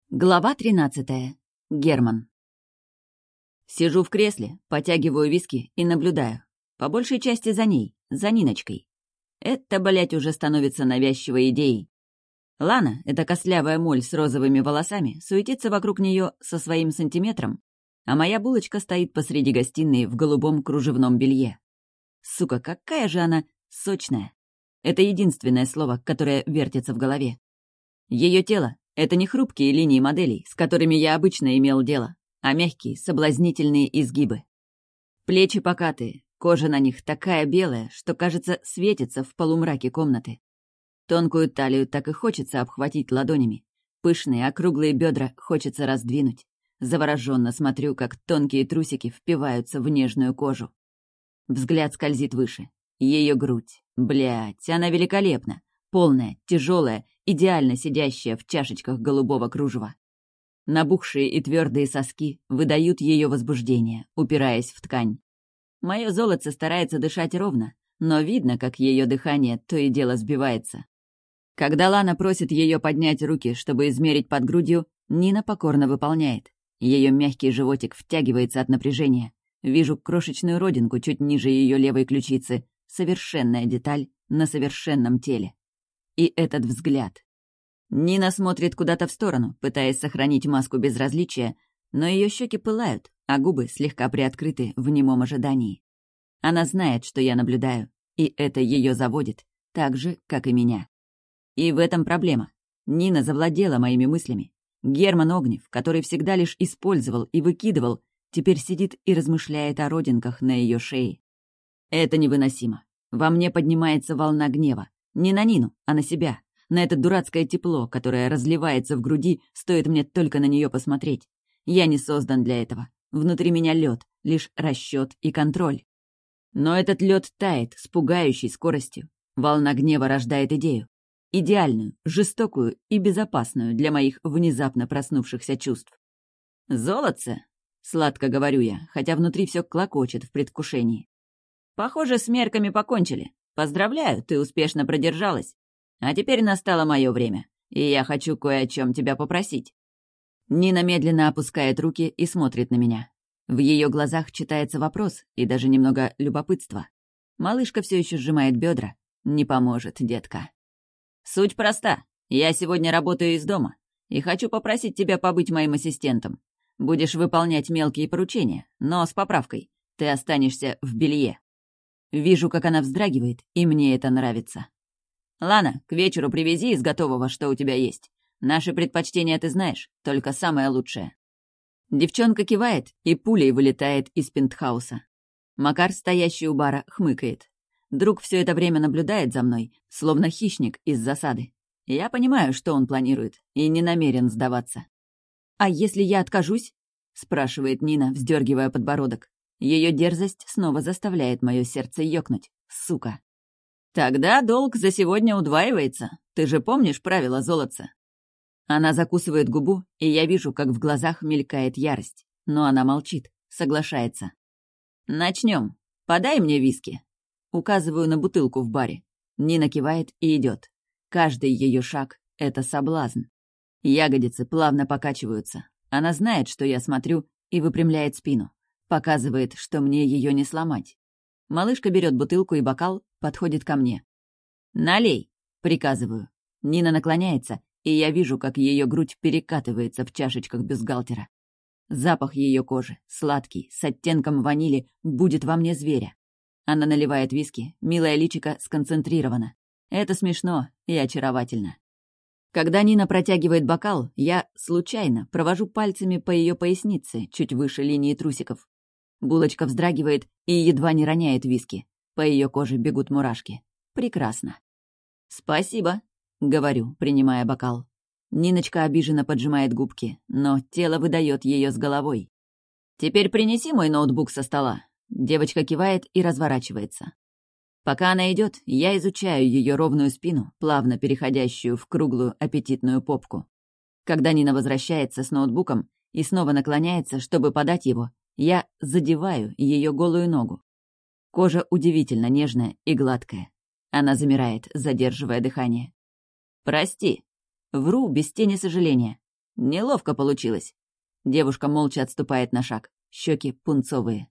Глава 13. Герман. Сижу в кресле, потягиваю виски и наблюдаю. По большей части за ней, за Ниночкой. Это, блядь, уже становится навязчивой идеей. Лана, эта костлявая моль с розовыми волосами, суетится вокруг нее со своим сантиметром, а моя булочка стоит посреди гостиной в голубом кружевном белье. Сука, какая же она сочная. Это единственное слово, которое вертится в голове. Ее тело — это не хрупкие линии моделей, с которыми я обычно имел дело, а мягкие, соблазнительные изгибы. Плечи покатые, кожа на них такая белая, что, кажется, светится в полумраке комнаты. Тонкую талию так и хочется обхватить ладонями. Пышные, округлые бедра хочется раздвинуть. Завороженно смотрю, как тонкие трусики впиваются в нежную кожу. Взгляд скользит выше. Ее грудь. Блядь, она великолепна. Полная, тяжелая, идеально сидящая в чашечках голубого кружева. Набухшие и твердые соски выдают ее возбуждение, упираясь в ткань. Мое золотце старается дышать ровно, но видно, как ее дыхание то и дело сбивается. Когда Лана просит ее поднять руки, чтобы измерить под грудью, Нина покорно выполняет. Ее мягкий животик втягивается от напряжения. Вижу крошечную родинку чуть ниже ее левой ключицы. Совершенная деталь на совершенном теле. И этот взгляд. Нина смотрит куда-то в сторону, пытаясь сохранить маску безразличия, но ее щеки пылают, а губы слегка приоткрыты в немом ожидании. Она знает, что я наблюдаю, и это ее заводит, так же, как и меня. И в этом проблема. Нина завладела моими мыслями. Герман Огнев, который всегда лишь использовал и выкидывал, теперь сидит и размышляет о родинках на ее шее. Это невыносимо. Во мне поднимается волна гнева. Не на Нину, а на себя. На это дурацкое тепло, которое разливается в груди, стоит мне только на нее посмотреть. Я не создан для этого. Внутри меня лед, лишь расчет и контроль. Но этот лед тает с пугающей скоростью. Волна гнева рождает идею. Идеальную, жестокую и безопасную для моих внезапно проснувшихся чувств. «Золотце?» — сладко говорю я, хотя внутри все клокочет в предвкушении. «Похоже, с мерками покончили. Поздравляю, ты успешно продержалась. А теперь настало мое время, и я хочу кое о чем тебя попросить». Нина медленно опускает руки и смотрит на меня. В ее глазах читается вопрос и даже немного любопытства. Малышка все еще сжимает бедра. Не поможет, детка. «Суть проста. Я сегодня работаю из дома и хочу попросить тебя побыть моим ассистентом. Будешь выполнять мелкие поручения, но с поправкой. Ты останешься в белье». Вижу, как она вздрагивает, и мне это нравится. «Лана, к вечеру привези из готового, что у тебя есть. Наши предпочтения ты знаешь, только самое лучшее». Девчонка кивает и пулей вылетает из пентхауса. Макар, стоящий у бара, хмыкает. Друг все это время наблюдает за мной, словно хищник из засады. Я понимаю, что он планирует, и не намерен сдаваться. «А если я откажусь?» — спрашивает Нина, вздергивая подбородок. Ее дерзость снова заставляет мое сердце ёкнуть. Сука. «Тогда долг за сегодня удваивается. Ты же помнишь правила золотца?» Она закусывает губу, и я вижу, как в глазах мелькает ярость. Но она молчит, соглашается. «Начнем. Подай мне виски». Указываю на бутылку в баре. Нина кивает и идет. Каждый ее шаг — это соблазн. Ягодицы плавно покачиваются. Она знает, что я смотрю, и выпрямляет спину. Показывает, что мне ее не сломать. Малышка берет бутылку и бокал, подходит ко мне. «Налей!» — приказываю. Нина наклоняется, и я вижу, как ее грудь перекатывается в чашечках бюстгальтера. Запах ее кожи, сладкий, с оттенком ванили, будет во мне зверя. Она наливает виски, милая личико сконцентрирована. Это смешно и очаровательно. Когда Нина протягивает бокал, я случайно провожу пальцами по ее пояснице, чуть выше линии трусиков. Булочка вздрагивает и едва не роняет виски. По ее коже бегут мурашки. Прекрасно. «Спасибо», — говорю, принимая бокал. Ниночка обиженно поджимает губки, но тело выдает ее с головой. «Теперь принеси мой ноутбук со стола». Девочка кивает и разворачивается. Пока она идет, я изучаю ее ровную спину, плавно переходящую в круглую аппетитную попку. Когда Нина возвращается с ноутбуком и снова наклоняется, чтобы подать его, я задеваю ее голую ногу. Кожа удивительно нежная и гладкая. Она замирает, задерживая дыхание. «Прости». Вру без тени сожаления. Неловко получилось». Девушка молча отступает на шаг, щеки пунцовые.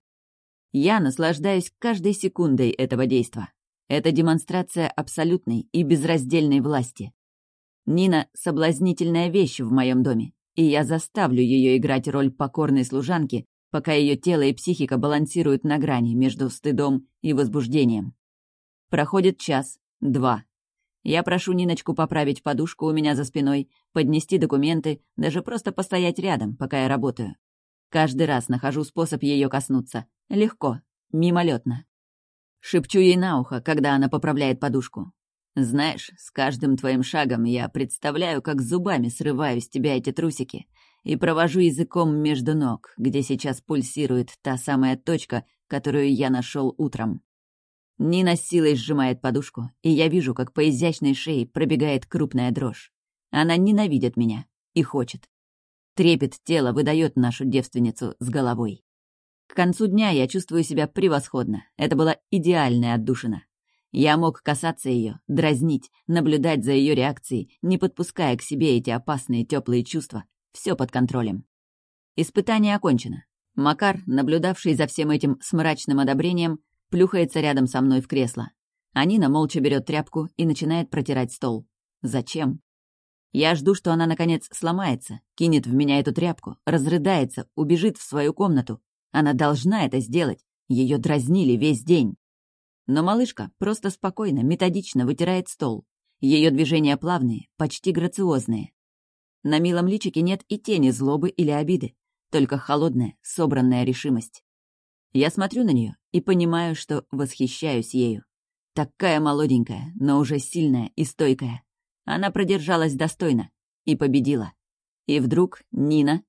Я наслаждаюсь каждой секундой этого действа. Это демонстрация абсолютной и безраздельной власти. Нина — соблазнительная вещь в моем доме, и я заставлю ее играть роль покорной служанки, пока ее тело и психика балансируют на грани между стыдом и возбуждением. Проходит час, два. Я прошу Ниночку поправить подушку у меня за спиной, поднести документы, даже просто постоять рядом, пока я работаю. Каждый раз нахожу способ ее коснуться. Легко, мимолетно. Шепчу ей на ухо, когда она поправляет подушку. «Знаешь, с каждым твоим шагом я представляю, как зубами срываю с тебя эти трусики и провожу языком между ног, где сейчас пульсирует та самая точка, которую я нашел утром». Нина с силой сжимает подушку, и я вижу, как по изящной шее пробегает крупная дрожь. Она ненавидит меня и хочет. Трепет тела выдает нашу девственницу с головой. К концу дня я чувствую себя превосходно. Это была идеальная отдушина. Я мог касаться ее, дразнить, наблюдать за ее реакцией, не подпуская к себе эти опасные теплые чувства. Все под контролем. Испытание окончено. Макар, наблюдавший за всем этим с мрачным одобрением, плюхается рядом со мной в кресло. А Нина молча берет тряпку и начинает протирать стол. Зачем? Я жду, что она, наконец, сломается, кинет в меня эту тряпку, разрыдается, убежит в свою комнату. Она должна это сделать. Ее дразнили весь день. Но малышка просто спокойно, методично вытирает стол. Ее движения плавные, почти грациозные. На милом личике нет и тени злобы или обиды, только холодная, собранная решимость. Я смотрю на нее и понимаю, что восхищаюсь ею. Такая молоденькая, но уже сильная и стойкая. Она продержалась достойно и победила. И вдруг Нина